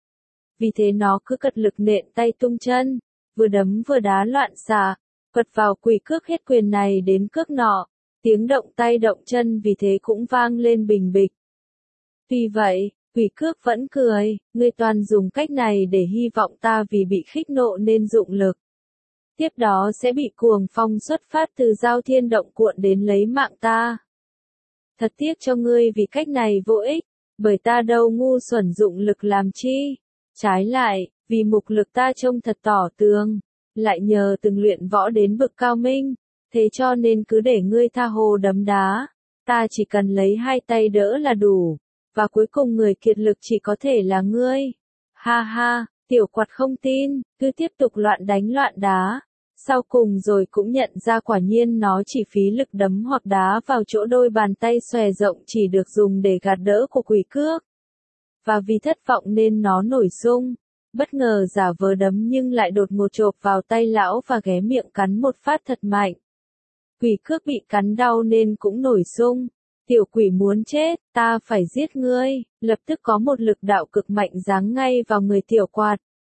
[SPEAKER 1] Vì thế nó cứ cật lực nện tay tung chân, vừa đấm vừa đá loạn xạ, quật vào quỷ cước hết quyền này đến cước nọ, tiếng động tay động chân vì thế cũng vang lên bình bịch. Tuy vậy, quỷ cước vẫn cười, ngươi toàn dùng cách này để hy vọng ta vì bị khích nộ nên dụng lực. Tiếp đó sẽ bị cuồng phong xuất phát từ giao thiên động cuộn đến lấy mạng ta. Thật tiếc cho ngươi vì cách này vô ích, bởi ta đâu ngu xuẩn dụng lực làm chi. Trái lại, vì mục lực ta trông thật tỏ tường, lại nhờ từng luyện võ đến bậc cao minh, thế cho nên cứ để ngươi tha hồ đấm đá, ta chỉ cần lấy hai tay đỡ là đủ, và cuối cùng người kiệt lực chỉ có thể là ngươi. Ha ha, tiểu quạt không tin, cứ tiếp tục loạn đánh loạn đá, sau cùng rồi cũng nhận ra quả nhiên nó chỉ phí lực đấm hoặc đá vào chỗ đôi bàn tay xòe rộng chỉ được dùng để gạt đỡ của quỷ cước. Và vì thất vọng nên nó nổi sung, bất ngờ giả vờ đấm nhưng lại đột ngột chộp vào tay lão và ghé miệng cắn một phát thật mạnh. Quỷ cước bị cắn đau nên cũng nổi sung. Tiểu quỷ muốn chết, ta phải giết ngươi, lập tức có một lực đạo cực mạnh giáng ngay vào người tiểu quạt.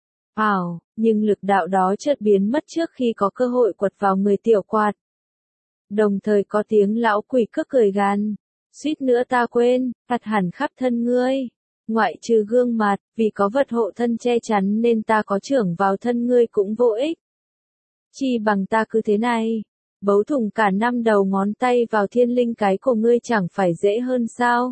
[SPEAKER 1] Ào, nhưng lực đạo đó chợt biến mất trước khi có cơ hội quật vào người tiểu quạt. Đồng thời có tiếng lão quỷ cước cười gằn, suýt nữa ta quên, phạt hẳn khắp thân ngươi. Ngoại trừ gương mặt, vì có vật hộ thân che chắn nên ta có chưởng vào thân ngươi cũng vô ích. Chi bằng ta cứ thế này, bấu thủng cả năm đầu ngón tay vào thiên linh cái của ngươi chẳng phải dễ hơn sao?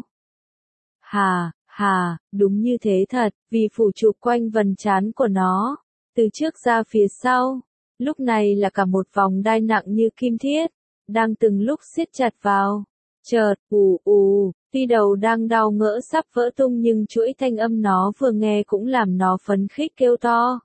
[SPEAKER 1] Hà, hà, đúng như thế thật, vì phủ trụ quanh vần trán của nó, từ trước ra phía sau, lúc này là cả một vòng đai nặng như kim thiết, đang từng lúc siết chặt vào. Chợt, ù ù, tuy đầu đang đau ngỡ sắp vỡ tung nhưng chuỗi thanh âm nó vừa nghe cũng làm nó phấn khích kêu to.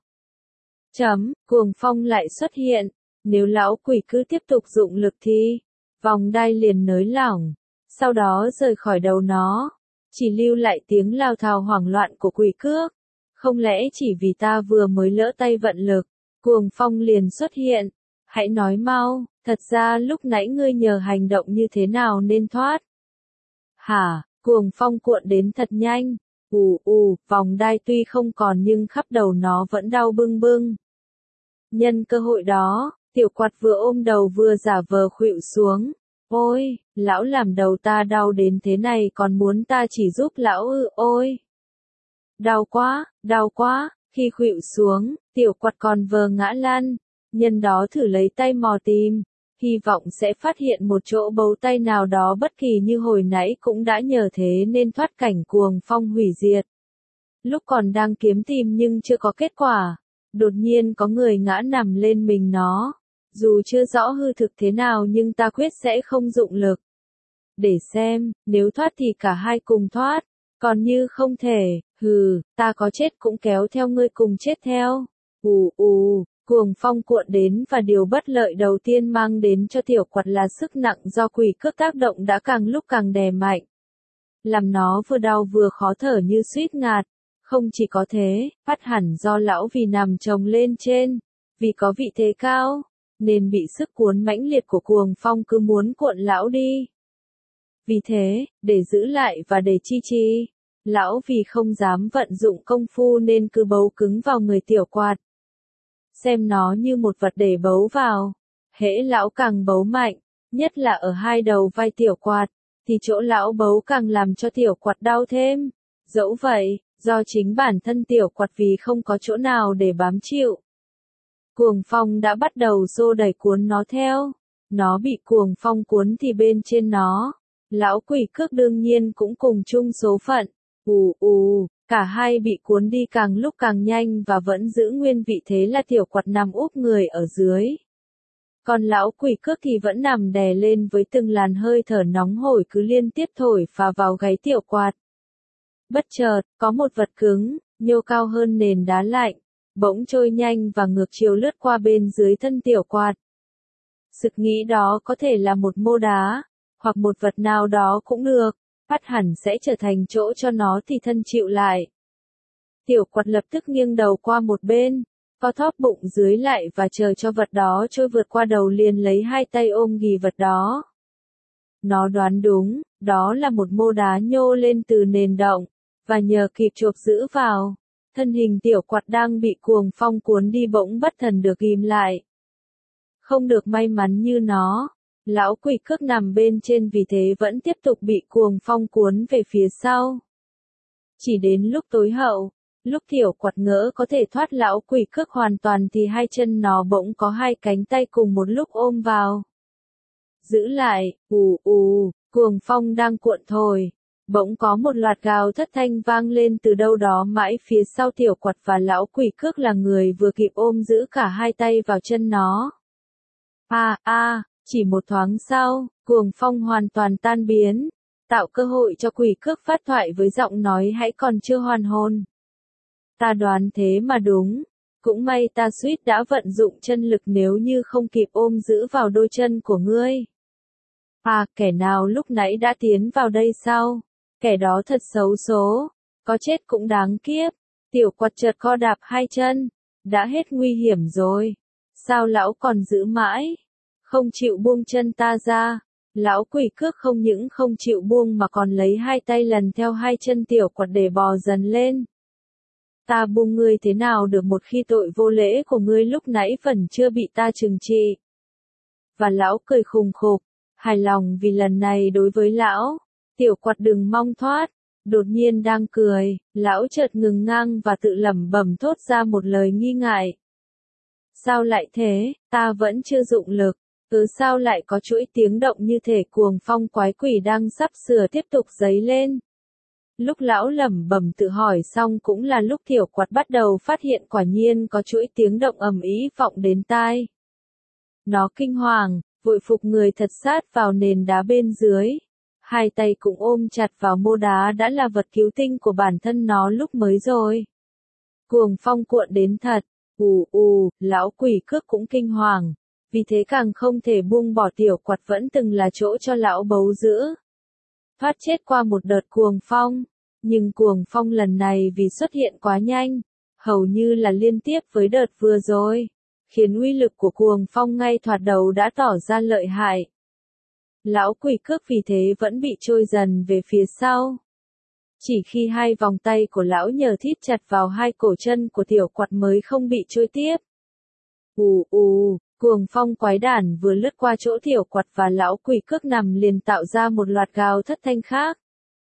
[SPEAKER 1] Chấm, cuồng phong lại xuất hiện, nếu lão quỷ cứ tiếp tục dụng lực thì, vòng đai liền nới lỏng, sau đó rời khỏi đầu nó, chỉ lưu lại tiếng lao thao hoảng loạn của quỷ cước. Không lẽ chỉ vì ta vừa mới lỡ tay vận lực, cuồng phong liền xuất hiện, hãy nói mau, thật ra lúc nãy ngươi nhờ hành động như thế nào nên thoát. Hả, cuồng phong cuộn đến thật nhanh, ù ù, vòng đai tuy không còn nhưng khắp đầu nó vẫn đau bưng bưng. Nhân cơ hội đó, tiểu quạt vừa ôm đầu vừa giả vờ khuỵu xuống, ôi, lão làm đầu ta đau đến thế này còn muốn ta chỉ giúp lão ư, ôi. Đau quá, đau quá, khi khuỵu xuống, tiểu quạt còn vờ ngã lăn, nhân đó thử lấy tay mò tìm, hy vọng sẽ phát hiện một chỗ bấu tay nào đó bất kỳ như hồi nãy cũng đã nhờ thế nên thoát cảnh cuồng phong hủy diệt. Lúc còn đang kiếm tìm nhưng chưa có kết quả, đột nhiên có người ngã nằm lên mình nó, Dù chưa rõ hư thực thế nào nhưng ta quyết sẽ không dụng lực. Để xem, nếu thoát thì cả hai cùng thoát, còn như không thể, hừ, ta có chết cũng kéo theo ngươi cùng chết theo. Ù ù, cuồng phong cuộn đến và điều bất lợi đầu tiên mang đến cho tiểu quạt là sức nặng do quỷ cước tác động đã càng lúc càng đè mạnh. Làm nó vừa đau vừa khó thở như suýt ngạt. Không chỉ có thế, phát hẳn do lão vì nằm chồng lên trên, vì có vị thế cao, nên bị sức cuốn mãnh liệt của cuồng phong cứ muốn cuộn lão đi. Vì thế, để giữ lại và để chi chi, lão vì không dám vận dụng công phu nên cứ bấu cứng vào người tiểu quạt. Xem nó như một vật để bấu vào, hễ lão càng bấu mạnh, nhất là ở hai đầu vai tiểu quạt, thì chỗ lão bấu càng làm cho tiểu quạt đau thêm. Dẫu vậy, do chính bản thân tiểu quạt vì không có chỗ nào để bám chịu, cuồng phong đã bắt đầu xô đẩy cuốn nó theo. Nó bị cuồng phong cuốn thì bên trên nó, lão quỷ cước đương nhiên cũng cùng chung số phận. Ù ù, cả hai bị cuốn đi càng lúc càng nhanh và vẫn giữ nguyên vị thế là tiểu quạt nằm úp người ở dưới. Còn lão quỷ cước thì vẫn nằm đè lên với từng làn hơi thở nóng hổi cứ liên tiếp thổi phà vào gáy tiểu quạt. Bất chợt, có một vật cứng, nhô cao hơn nền đá lạnh, bỗng trôi nhanh và ngược chiều lướt qua bên dưới thân tiểu quạt. Sực nghĩ đó có thể là một mô đá, hoặc một vật nào đó cũng được, phát hẳn sẽ trở thành chỗ cho nó thì thân chịu lại. Tiểu quạt lập tức nghiêng đầu qua một bên, co thóp bụng dưới lại và chờ cho vật đó trôi vượt qua đầu liền lấy hai tay ôm ghì vật đó. Nó đoán đúng, đó là một mô đá nhô lên từ nền động, và nhờ kịp chộp giữ vào, thân hình tiểu quạt đang bị cuồng phong cuốn đi bỗng bất thần được ghim lại. Không được may mắn như nó, lão quỷ cước nằm bên trên vì thế vẫn tiếp tục bị cuồng phong cuốn về phía sau. Chỉ đến lúc tối hậu, lúc tiểu quạt ngỡ có thể thoát lão quỷ cước hoàn toàn thì hai chân nó bỗng có hai cánh tay cùng một lúc ôm vào. Giữ lại, ù ù, cuồng phong đang cuộn thổi. Bỗng có một loạt gào thất thanh vang lên từ đâu đó mãi phía sau tiểu quạt và lão quỷ cước là người vừa kịp ôm giữ cả hai tay vào chân nó. À, à, chỉ một thoáng sau, cuồng phong hoàn toàn tan biến, tạo cơ hội cho quỷ cước phát thoại với giọng nói hãy còn chưa hoàn hồn. Ta đoán thế mà đúng, cũng may ta suýt đã vận dụng chân lực nếu như không kịp ôm giữ vào đôi chân của ngươi. À, kẻ nào lúc nãy đã tiến vào đây sao? Kẻ đó thật xấu số, có chết cũng đáng kiếp. Tiểu quạt chợt co đạp hai chân, đã hết nguy hiểm rồi. Sao lão còn giữ mãi? Không chịu buông chân ta ra. Lão quỷ cước không những không chịu buông mà còn lấy hai tay lần theo hai chân tiểu quạt để bò dần lên. Ta buông ngươi thế nào được một khi tội vô lễ của ngươi lúc nãy vẫn chưa bị ta trừng trị. Và lão cười khùng khục, hài lòng vì lần này đối với lão, tiểu quạt đừng mong thoát. Đột nhiên đang cười, lão chợt ngừng ngang và tự lẩm bẩm thốt ra một lời nghi ngại. Sao lại thế, ta vẫn chưa dụng lực, cứ sao lại có chuỗi tiếng động như thể cuồng phong quái quỷ đang sắp sửa tiếp tục dấy lên. Lúc lão lẩm bẩm tự hỏi xong cũng là lúc tiểu quạt bắt đầu phát hiện quả nhiên có chuỗi tiếng động ầm ĩ vọng đến tai. Nó kinh hoàng, vội phục người thật sát vào nền đá bên dưới. Hai tay cũng ôm chặt vào mô đá đã là vật cứu tinh của bản thân nó lúc mới rồi. Cuồng phong cuộn đến thật, ù ù, lão quỷ cước cũng kinh hoàng, vì thế càng không thể buông bỏ tiểu quạt vẫn từng là chỗ cho lão bấu giữ. Thoát chết qua một đợt cuồng phong, nhưng cuồng phong lần này vì xuất hiện quá nhanh, hầu như là liên tiếp với đợt vừa rồi, khiến uy lực của cuồng phong ngay thoạt đầu đã tỏ ra lợi hại. Lão quỷ cước vì thế vẫn bị trôi dần về phía sau. Chỉ khi hai vòng tay của lão nhờ thít chặt vào hai cổ chân của tiểu quạt mới không bị trôi tiếp. Ù ù, cuồng phong quái đản vừa lướt qua chỗ tiểu quạt và lão quỷ cước nằm liền tạo ra một loạt gào thất thanh khác.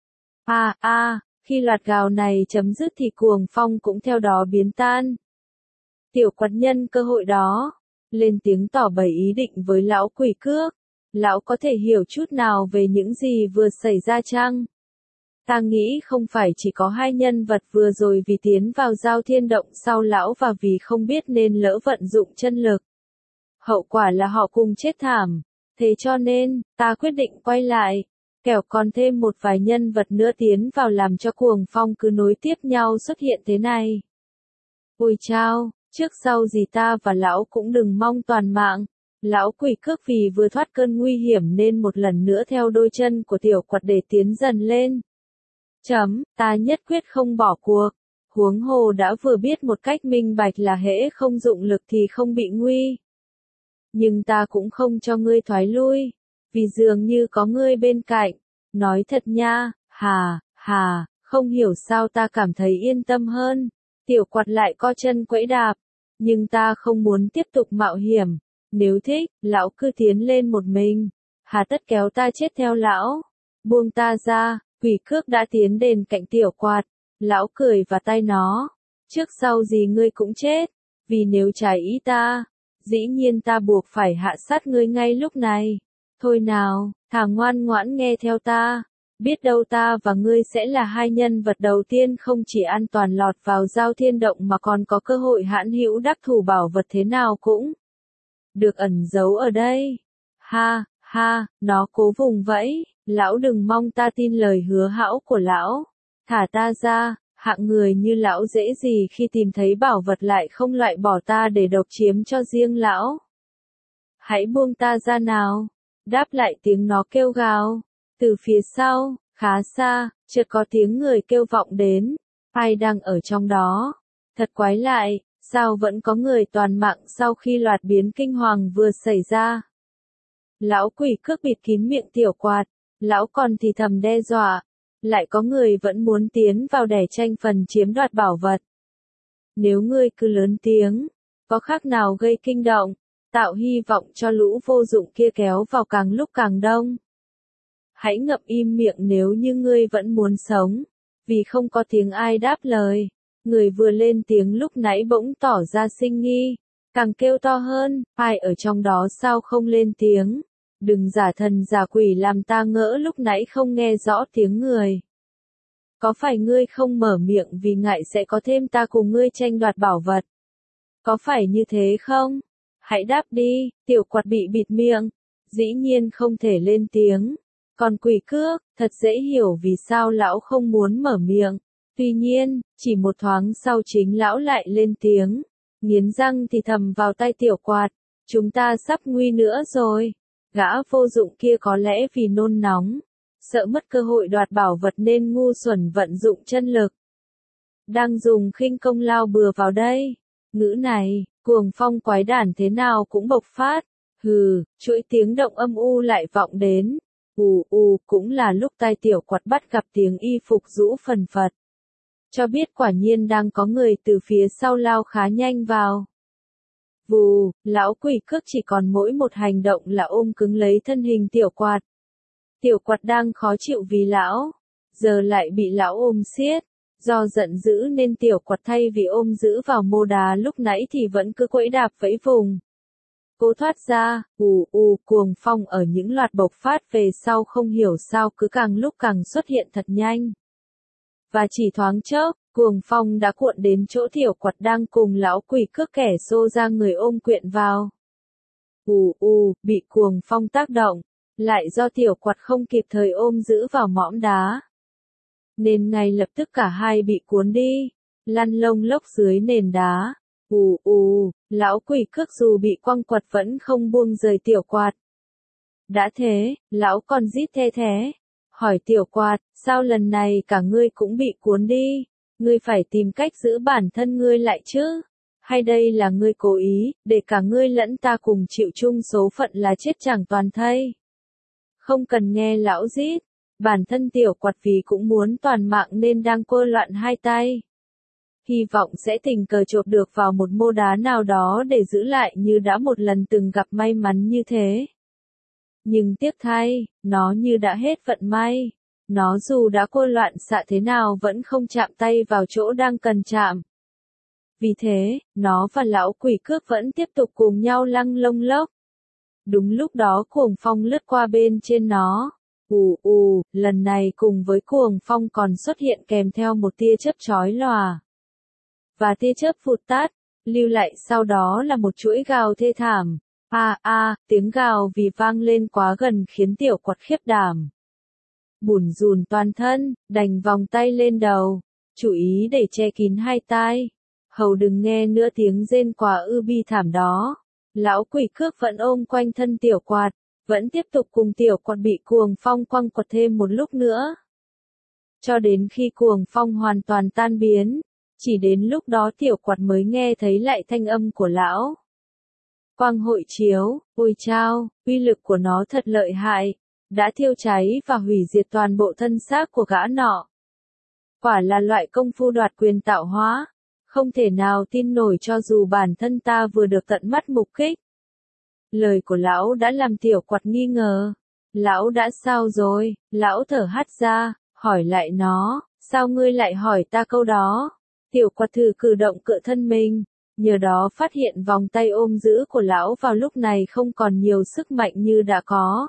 [SPEAKER 1] À, à, khi loạt gào này chấm dứt thì cuồng phong cũng theo đó biến tan. Tiểu quạt nhân cơ hội đó, lên tiếng tỏ bày ý định với lão quỷ cước. Lão có thể hiểu chút nào về những gì vừa xảy ra chăng? Ta nghĩ không phải chỉ có hai nhân vật vừa rồi vì tiến vào giao thiên động sau lão và vì không biết nên lỡ vận dụng chân lực. Hậu quả là họ cùng chết thảm. Thế cho nên, ta quyết định quay lại. Kẻo còn thêm một vài nhân vật nữa tiến vào làm cho cuồng phong cứ nối tiếp nhau xuất hiện thế này. Ôi chao, trước sau gì ta và lão cũng đừng mong toàn mạng. Lão quỷ cước vì vừa thoát cơn nguy hiểm nên một lần nữa theo đôi chân của tiểu quạt để tiến dần lên. Chấm, ta nhất quyết không bỏ cuộc. Huống hồ đã vừa biết một cách minh bạch là hễ không dụng lực thì không bị nguy. Nhưng ta cũng không cho ngươi thoái lui. Vì dường như có ngươi bên cạnh. Nói thật nha, hà, hà, không hiểu sao ta cảm thấy yên tâm hơn. Tiểu quạt lại co chân quẫy đạp. Nhưng ta không muốn tiếp tục mạo hiểm. Nếu thích, lão cứ tiến lên một mình. Hà tất kéo ta chết theo lão. Buông ta ra, quỷ cước đã tiến đến cạnh tiểu quạt. Lão cười vào tai nó. Trước sau gì ngươi cũng chết. Vì nếu trái ý ta, dĩ nhiên ta buộc phải hạ sát ngươi ngay lúc này. Thôi nào, thà ngoan ngoãn nghe theo ta. Biết đâu ta và ngươi sẽ là hai nhân vật đầu tiên không chỉ an toàn lọt vào Giao Thiên Động mà còn có cơ hội hãn hữu đắc thủ bảo vật thế nào cũng được ẩn giấu ở đây. Ha, ha, nó cố vùng vẫy. Lão đừng mong ta tin lời hứa hão của lão. Thả ta ra, hạng người như lão dễ gì khi tìm thấy bảo vật lại không loại bỏ ta để độc chiếm cho riêng lão. Hãy buông ta ra nào. Đáp lại tiếng nó kêu gào. Từ phía sau, khá xa, chợt có tiếng người kêu vọng đến. Ai đang ở trong đó? Thật quái lại, sao vẫn có người toàn mạng sau khi loạt biến kinh hoàng vừa xảy ra? Lão quỷ cước bịt kín miệng tiểu quạt. Lão còn thì thầm đe dọa. Lại có người vẫn muốn tiến vào để tranh phần chiếm đoạt bảo vật. Nếu ngươi cứ lớn tiếng, có khác nào gây kinh động, tạo hy vọng cho lũ vô dụng kia kéo vào càng lúc càng đông. Hãy ngậm im miệng nếu như ngươi vẫn muốn sống. Vì không có tiếng ai đáp lời. Người vừa lên tiếng lúc nãy bỗng tỏ ra sinh nghi. Càng kêu to hơn, ai ở trong đó sao không lên tiếng. Đừng giả thần giả quỷ làm ta ngỡ lúc nãy không nghe rõ tiếng người. Có phải ngươi không mở miệng vì ngại sẽ có thêm ta cùng ngươi tranh đoạt bảo vật? Có phải như thế không? Hãy đáp đi, tiểu quạt bị bịt miệng. Dĩ nhiên không thể lên tiếng. Còn quỷ cước, thật dễ hiểu vì sao lão không muốn mở miệng. Tuy nhiên, chỉ một thoáng sau chính lão lại lên tiếng. Nghiến răng thì thầm vào tay tiểu quạt. Chúng ta sắp nguy nữa rồi. Gã vô dụng kia có lẽ vì nôn nóng. Sợ mất cơ hội đoạt bảo vật nên ngu xuẩn vận dụng chân lực. Đang dùng khinh công lao bừa vào đây. Ngữ này, cuồng phong quái đản thế nào cũng bộc phát. Hừ, chuỗi tiếng động âm u lại vọng đến. Ù ù, cũng là lúc tai tiểu quạt bắt gặp tiếng y phục rũ phần phật. Cho biết quả nhiên đang có người từ phía sau lao khá nhanh vào. Vù, lão quỷ cước chỉ còn mỗi một hành động là ôm cứng lấy thân hình tiểu quạt. Tiểu quạt đang khó chịu vì lão, giờ lại bị lão ôm siết. Do giận dữ nên tiểu quạt thay vì ôm giữ vào mô đá lúc nãy thì vẫn cứ quẫy đạp vẫy vùng. Cố thoát ra, ù ù, cuồng phong ở những loạt bộc phát về sau không hiểu sao cứ càng lúc càng xuất hiện thật nhanh. Và chỉ thoáng chốc, cuồng phong đã cuộn đến chỗ tiểu quạt đang cùng lão quỷ cước kẻ xô ra người ôm quyện vào. Ù ù, bị cuồng phong tác động, lại do tiểu quạt không kịp thời ôm giữ vào mõm đá. Nên ngay lập tức cả hai bị cuốn đi, lăn lông lốc dưới nền đá. Ù ù, lão quỷ cước dù bị quăng quật vẫn không buông rời tiểu quạt. Đã thế, lão còn rít the thế. Hỏi tiểu quạt, sao lần này cả ngươi cũng bị cuốn đi? Ngươi phải tìm cách giữ bản thân ngươi lại chứ? Hay đây là ngươi cố ý, để cả ngươi lẫn ta cùng chịu chung số phận là chết chẳng toàn thây? Không cần nghe lão rít, bản thân tiểu quạt vì cũng muốn toàn mạng nên đang quơ loạn hai tay. Hy vọng sẽ tình cờ chộp được vào một mô đá nào đó để giữ lại như đã một lần từng gặp may mắn như thế. Nhưng tiếc thay, nó như đã hết vận may. Nó dù đã quơ loạn xạ thế nào vẫn không chạm tay vào chỗ đang cần chạm. Vì thế, nó và lão quỷ cước vẫn tiếp tục cùng nhau lăng lông lốc. Đúng lúc đó cuồng phong lướt qua bên trên nó. Ù ù, lần này cùng với cuồng phong còn xuất hiện kèm theo một tia chớp chói lòa. Và tia chớp vụt tắt, lưu lại sau đó là một chuỗi gào thê thảm. A a, tiếng gào vì vang lên quá gần khiến tiểu quạt khiếp đảm. Bủn rủn toàn thân, đành vòng tay lên đầu, chú ý để che kín hai tai. Hầu đừng nghe nữa tiếng rên quá ư bi thảm đó. Lão quỷ cước vẫn ôm quanh thân tiểu quạt, vẫn tiếp tục cùng tiểu quạt bị cuồng phong quăng quật thêm một lúc nữa. Cho đến khi cuồng phong hoàn toàn tan biến, chỉ đến lúc đó tiểu quạt mới nghe thấy lại thanh âm của lão. Quang hội chiếu, ôi chao, uy lực của nó thật lợi hại, đã thiêu cháy và hủy diệt toàn bộ thân xác của gã nọ. Quả là loại công phu đoạt quyền tạo hóa, không thể nào tin nổi cho dù bản thân ta vừa được tận mắt mục kích. Lời của lão đã làm tiểu quạt nghi ngờ. Lão đã sao rồi? Lão thở hắt ra, hỏi lại nó, sao ngươi lại hỏi ta câu đó? Tiểu quạt thử cử động cựa thân mình, nhờ đó phát hiện vòng tay ôm giữ của lão vào lúc này không còn nhiều sức mạnh như đã có.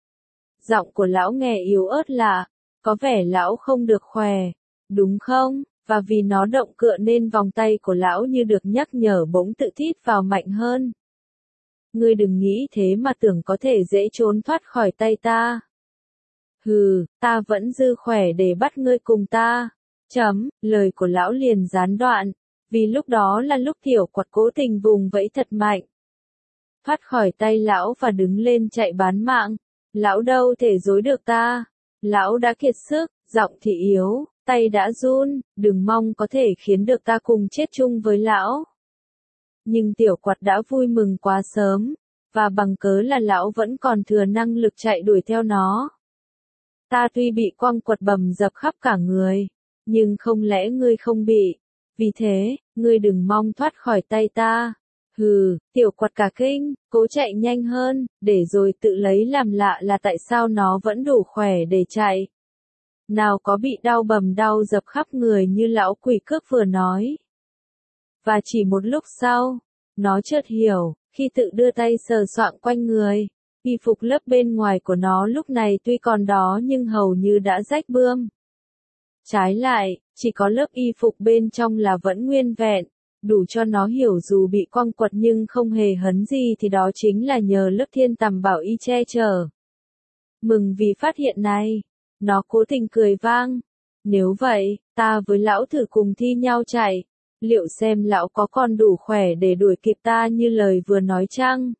[SPEAKER 1] Giọng của lão nghe yếu ớt lạ, có vẻ lão không được khỏe, đúng không? Và vì nó động cựa nên vòng tay của lão như được nhắc nhở bỗng tự thít vào mạnh hơn. Ngươi đừng nghĩ thế mà tưởng có thể dễ trốn thoát khỏi tay ta. Hừ, ta vẫn dư khỏe để bắt ngươi cùng ta. Chấm, lời của lão liền gián đoạn, vì lúc đó là lúc tiểu quạt cố tình vùng vẫy thật mạnh. Thoát khỏi tay lão và đứng lên chạy bán mạng. Lão đâu thể dối được ta. Lão đã kiệt sức, giọng thì yếu, tay đã run, đừng mong có thể khiến được ta cùng chết chung với lão. Nhưng tiểu quạt đã vui mừng quá sớm, và bằng cớ là lão vẫn còn thừa năng lực chạy đuổi theo nó. Ta tuy bị quăng quật bầm dập khắp cả người, nhưng không lẽ ngươi không bị, vì thế, ngươi đừng mong thoát khỏi tay ta. Hừ, tiểu quạt cả kinh, cố chạy nhanh hơn, để rồi tự lấy làm lạ là tại sao nó vẫn đủ khỏe để chạy. Nào có bị đau bầm đau dập khắp người như lão quỷ cước vừa nói. Và chỉ một lúc sau, nó chợt hiểu, khi tự đưa tay sờ soạng quanh người, y phục lớp bên ngoài của nó lúc này tuy còn đó nhưng hầu như đã rách bươm. Trái lại, chỉ có lớp y phục bên trong là vẫn nguyên vẹn, đủ cho nó hiểu dù bị quăng quật nhưng không hề hấn gì thì đó chính là nhờ lớp thiên tầm bảo y che chở. Mừng vì phát hiện này, nó cố tình cười vang. Nếu vậy, ta với lão thử cùng thi nhau chạy, liệu xem lão có còn đủ khỏe để đuổi kịp ta như lời vừa nói chăng?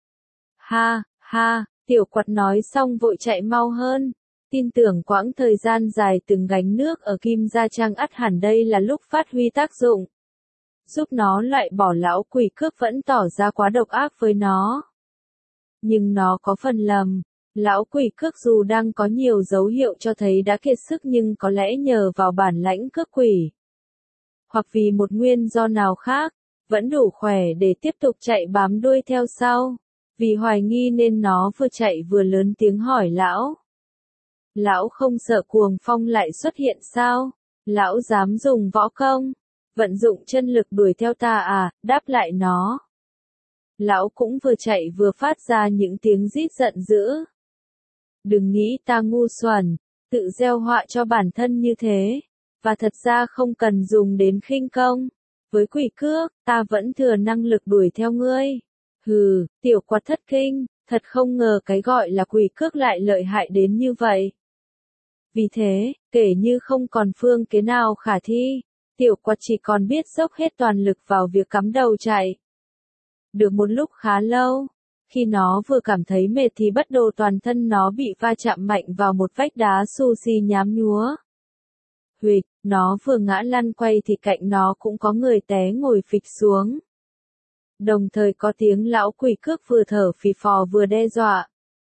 [SPEAKER 1] Ha, ha, tiểu quạt nói xong vội chạy mau hơn. Tin tưởng quãng thời gian dài từng gánh nước ở Kim Gia Trang ắt hẳn đây là lúc phát huy tác dụng. Giúp nó loại bỏ lão quỷ cước vẫn tỏ ra quá độc ác với nó. Nhưng nó có phần lầm. Lão quỷ cước dù đang có nhiều dấu hiệu cho thấy đã kiệt sức nhưng có lẽ nhờ vào bản lãnh cước quỷ, hoặc vì một nguyên do nào khác, vẫn đủ khỏe để tiếp tục chạy bám đuôi theo sau. Vì hoài nghi nên nó vừa chạy vừa lớn tiếng hỏi lão. Lão không sợ cuồng phong lại xuất hiện sao? Lão dám dùng võ công, vận dụng chân lực đuổi theo ta à? Đáp lại nó. Lão cũng vừa chạy vừa phát ra những tiếng rít giận dữ. Đừng nghĩ ta ngu xuẩn, tự gieo họa cho bản thân như thế, và thật ra không cần dùng đến khinh công. Với quỷ cước, ta vẫn thừa năng lực đuổi theo ngươi. Hừ, tiểu quạt thất kinh, thật không ngờ cái gọi là quỷ cước lại lợi hại đến như vậy. Vì thế, kể như không còn phương kế nào khả thi, tiểu quạt chỉ còn biết dốc hết toàn lực vào việc cắm đầu chạy. Được một lúc khá lâu, khi nó vừa cảm thấy mệt thì bất đồ toàn thân nó bị va chạm mạnh vào một vách đá xù xì nhám nhúa. Huỵch, nó vừa ngã lăn quay thì cạnh nó cũng có người té ngồi phịch xuống. Đồng thời có tiếng lão quỷ cước vừa thở phì phò vừa đe dọa.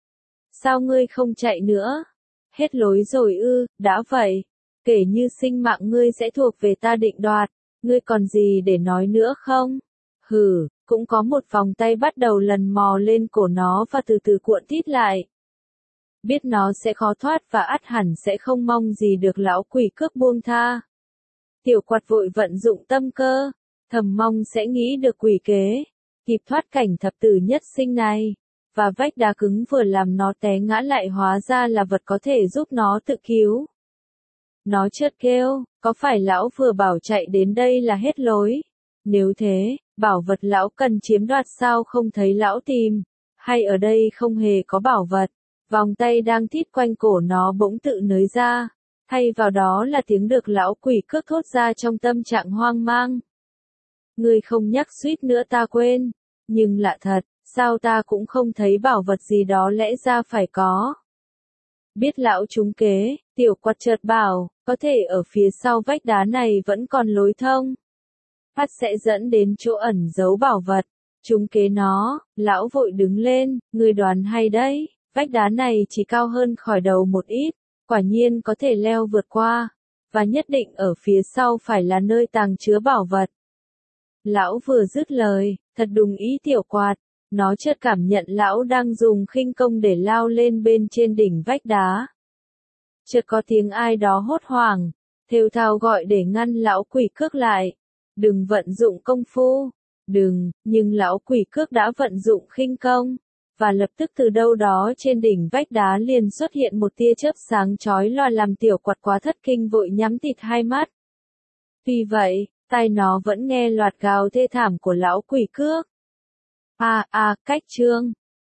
[SPEAKER 1] Sao ngươi không chạy nữa? Hết lối rồi ư? Đã vậy, kể như sinh mạng ngươi sẽ thuộc về ta định đoạt, ngươi còn gì để nói nữa không? Hừ, cũng có một vòng tay bắt đầu lần mò lên cổ nó và từ từ cuộn tít lại. Biết nó sẽ khó thoát và ắt hẳn sẽ không mong gì được lão quỷ cước buông tha. Tiểu quạt vội vận dụng tâm cơ, thầm mong sẽ nghĩ được quỷ kế, kịp thoát cảnh thập tử nhất sinh này. Và vách đá cứng vừa làm nó té ngã lại hóa ra là vật có thể giúp nó tự cứu. Nó chợt kêu, có phải lão vừa bảo chạy đến đây là hết lối? Nếu thế, bảo vật lão cần chiếm đoạt sao không thấy lão tìm, hay ở đây không hề có bảo vật, vòng tay đang thít quanh cổ nó bỗng tự nới ra, thay vào đó là tiếng được lão quỷ cước thốt ra trong tâm trạng hoang mang. Ngươi không nhắc suýt nữa ta quên, nhưng lạ thật, sao ta cũng không thấy bảo vật gì đó lẽ ra phải có. Biết lão trúng kế, tiểu quạt chợt bảo, có thể ở phía sau vách đá này vẫn còn lối thông. Phát sẽ dẫn đến chỗ ẩn giấu bảo vật. Trúng kế nó, lão vội đứng lên, người đoán hay đấy, vách đá này chỉ cao hơn khỏi đầu một ít, quả nhiên có thể leo vượt qua, và nhất định ở phía sau phải là nơi tàng chứa bảo vật. Lão vừa dứt lời, thật đúng ý tiểu quạt, nó chợt cảm nhận lão đang dùng khinh công để lao lên bên trên đỉnh vách đá. Chợt có tiếng ai đó hốt hoảng, thều thào gọi để ngăn lão quỷ cước lại. Đừng vận dụng công phu, đừng, nhưng lão quỷ cước đã vận dụng khinh công, và lập tức từ đâu đó trên đỉnh vách đá liền xuất hiện một tia chớp sáng chói lòa làm tiểu quạt quá thất kinh vội nhắm tịt hai mắt. Tuy vậy, tai nó vẫn nghe loạt gào thê thảm của lão quỷ cước. À, à, cách chương.